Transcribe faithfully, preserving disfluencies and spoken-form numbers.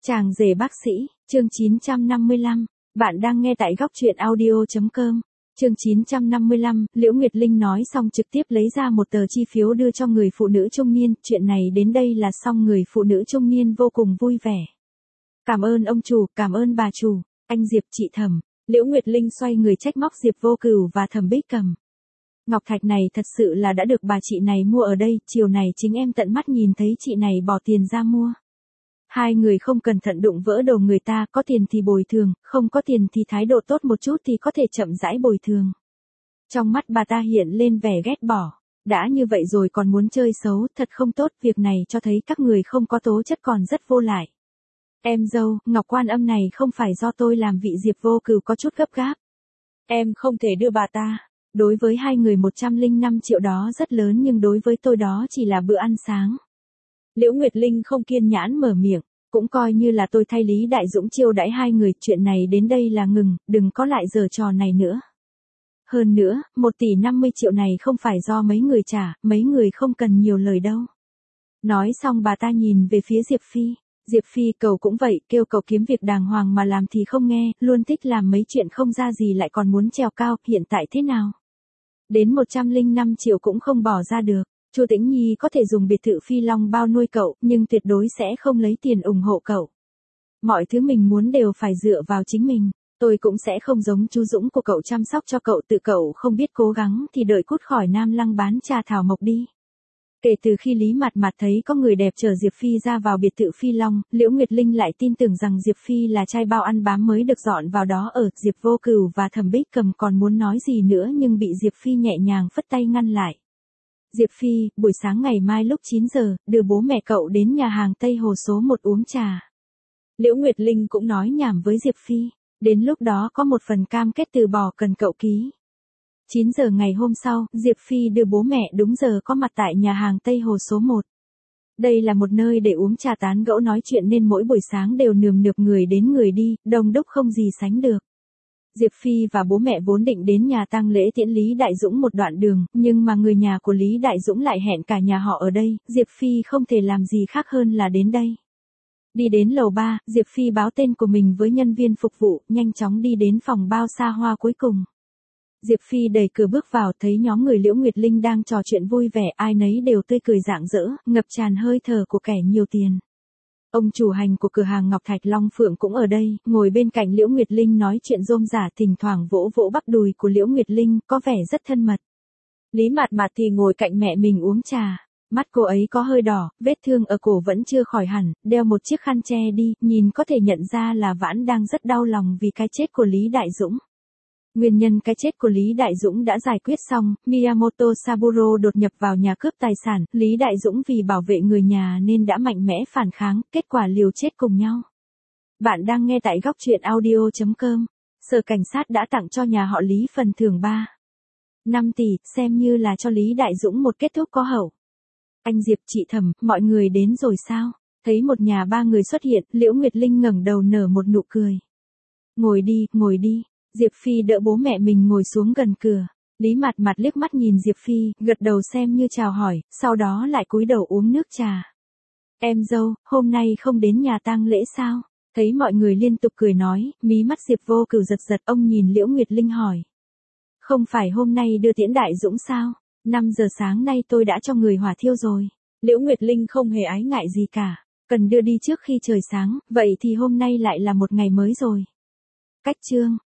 Chàng rể bác sĩ, chương chín trăm năm mươi lăm. Bạn đang nghe tại góc truyện audio chấm com. Chương chín trăm năm mươi lăm, Liễu Nguyệt Linh nói xong trực tiếp lấy ra một tờ chi phiếu đưa cho người phụ nữ trung niên, chuyện này đến đây là xong. Người phụ nữ trung niên vô cùng vui vẻ. Cảm ơn ông chủ, cảm ơn bà chủ, anh Diệp, chị Thẩm. Liễu Nguyệt Linh xoay người trách móc Diệp Vô Cửu và Thẩm Bích Cầm. Ngọc thạch này thật sự là đã được bà chị này mua ở đây, chiều này chính em tận mắt nhìn thấy chị này bỏ tiền ra mua. Hai người không cẩn thận đụng vỡ đồ người ta, có tiền thì bồi thường, không có tiền thì thái độ tốt một chút thì có thể chậm rãi bồi thường. Trong mắt bà ta hiện lên vẻ ghét bỏ. Đã như vậy rồi còn muốn chơi xấu, thật không tốt, việc này cho thấy các người không có tố chất còn rất vô lại. Em dâu, ngọc quan âm này không phải do tôi làm. Vị Diệp Vô Cửu có chút gấp gáp. Em không thể đưa bà ta. Đối với hai người một trăm lẻ năm triệu đó rất lớn nhưng đối với tôi đó chỉ là bữa ăn sáng. Liễu Nguyệt Linh không kiên nhẫn mở miệng, cũng coi như là tôi thay Lý Đại Dũng chiêu đãi hai người, chuyện này đến đây là ngừng, đừng có lại giở trò này nữa. Hơn nữa, một tỷ năm mươi triệu này không phải do mấy người trả, mấy người không cần nhiều lời đâu. Nói xong bà ta nhìn về phía Diệp Phi. Diệp Phi, cậu cũng vậy, kêu cậu kiếm việc đàng hoàng mà làm thì không nghe, luôn thích làm mấy chuyện không ra gì lại còn muốn trèo cao, hiện tại thế nào? Đến một trăm lẻ năm triệu cũng không bỏ ra được. Chu Tĩnh Nhi có thể dùng biệt thự Phi Long bao nuôi cậu, nhưng tuyệt đối sẽ không lấy tiền ủng hộ cậu. Mọi thứ mình muốn đều phải dựa vào chính mình. Tôi cũng sẽ không giống Chu Dũng của cậu chăm sóc cho cậu, tự cậu không biết cố gắng thì đợi cút khỏi Nam Lăng bán trà thảo mộc đi. Kể từ khi Lý Mạt Mạt thấy có người đẹp chở Diệp Phi ra vào biệt thự Phi Long, Liễu Nguyệt Linh lại tin tưởng rằng Diệp Phi là trai bao ăn bám mới được dọn vào đó ở. Diệp Vô Cửu và Thẩm Bích Cầm còn muốn nói gì nữa nhưng bị Diệp Phi nhẹ nhàng phất tay ngăn lại. Diệp Phi, buổi sáng ngày mai lúc chín giờ, đưa bố mẹ cậu đến nhà hàng Tây Hồ số một uống trà. Liễu Nguyệt Linh cũng nói nhảm với Diệp Phi, đến lúc đó có một phần cam kết từ bỏ cần cậu ký. chín giờ ngày hôm sau, Diệp Phi đưa bố mẹ đúng giờ có mặt tại nhà hàng Tây Hồ số một. Đây là một nơi để uống trà tán gẫu nói chuyện nên mỗi buổi sáng đều nườm nượp người đến người đi, đông đúc không gì sánh được. Diệp Phi và bố mẹ vốn định đến nhà tang lễ tiễn Lý Đại Dũng một đoạn đường, nhưng mà người nhà của Lý Đại Dũng lại hẹn cả nhà họ ở đây, Diệp Phi không thể làm gì khác hơn là đến đây. Đi đến lầu ba, Diệp Phi báo tên của mình với nhân viên phục vụ, nhanh chóng đi đến phòng bao xa hoa cuối cùng. Diệp Phi đẩy cửa bước vào, thấy nhóm người Liễu Nguyệt Linh đang trò chuyện vui vẻ, ai nấy đều tươi cười rạng rỡ, ngập tràn hơi thở của kẻ nhiều tiền. Ông chủ hành của cửa hàng Ngọc Thạch Long Phượng cũng ở đây, ngồi bên cạnh Liễu Nguyệt Linh nói chuyện rôm rả, thỉnh thoảng vỗ vỗ bắp đùi của Liễu Nguyệt Linh, có vẻ rất thân mật. Lý Mạt Mạt thì ngồi cạnh mẹ mình uống trà, mắt cô ấy có hơi đỏ, vết thương ở cổ vẫn chưa khỏi hẳn, đeo một chiếc khăn che đi, nhìn có thể nhận ra là Vãn đang rất đau lòng vì cái chết của Lý Đại Dũng. Nguyên nhân cái chết của Lý Đại Dũng đã giải quyết xong, Miyamoto Saburo đột nhập vào nhà cướp tài sản, Lý Đại Dũng vì bảo vệ người nhà nên đã mạnh mẽ phản kháng, kết quả liều chết cùng nhau. Bạn đang nghe tại góc truyện audio chấm com. Sở cảnh sát đã tặng cho nhà họ Lý phần thưởng ba phẩy năm tỷ, xem như là cho Lý Đại Dũng một kết thúc có hậu. Anh Diệp, chị Thẩm, mọi người đến rồi sao? Thấy một nhà ba người xuất hiện, Liễu Nguyệt Linh ngẩng đầu nở một nụ cười. Ngồi đi, ngồi đi. Diệp Phi đỡ bố mẹ mình ngồi xuống gần cửa. Lý Mạt Mạt liếc mắt nhìn Diệp Phi, gật đầu xem như chào hỏi, sau đó lại cúi đầu uống nước trà. Em dâu, hôm nay không đến nhà tang lễ sao? Thấy mọi người liên tục cười nói, mí mắt Diệp Vô Cửu giật giật, ông nhìn Liễu Nguyệt Linh hỏi. Không phải hôm nay đưa tiễn Đại Dũng sao? năm giờ sáng nay tôi đã cho người hỏa thiêu rồi. Liễu Nguyệt Linh không hề ái ngại gì cả. Cần đưa đi trước khi trời sáng, vậy thì hôm nay lại là một ngày mới rồi. Cách chương.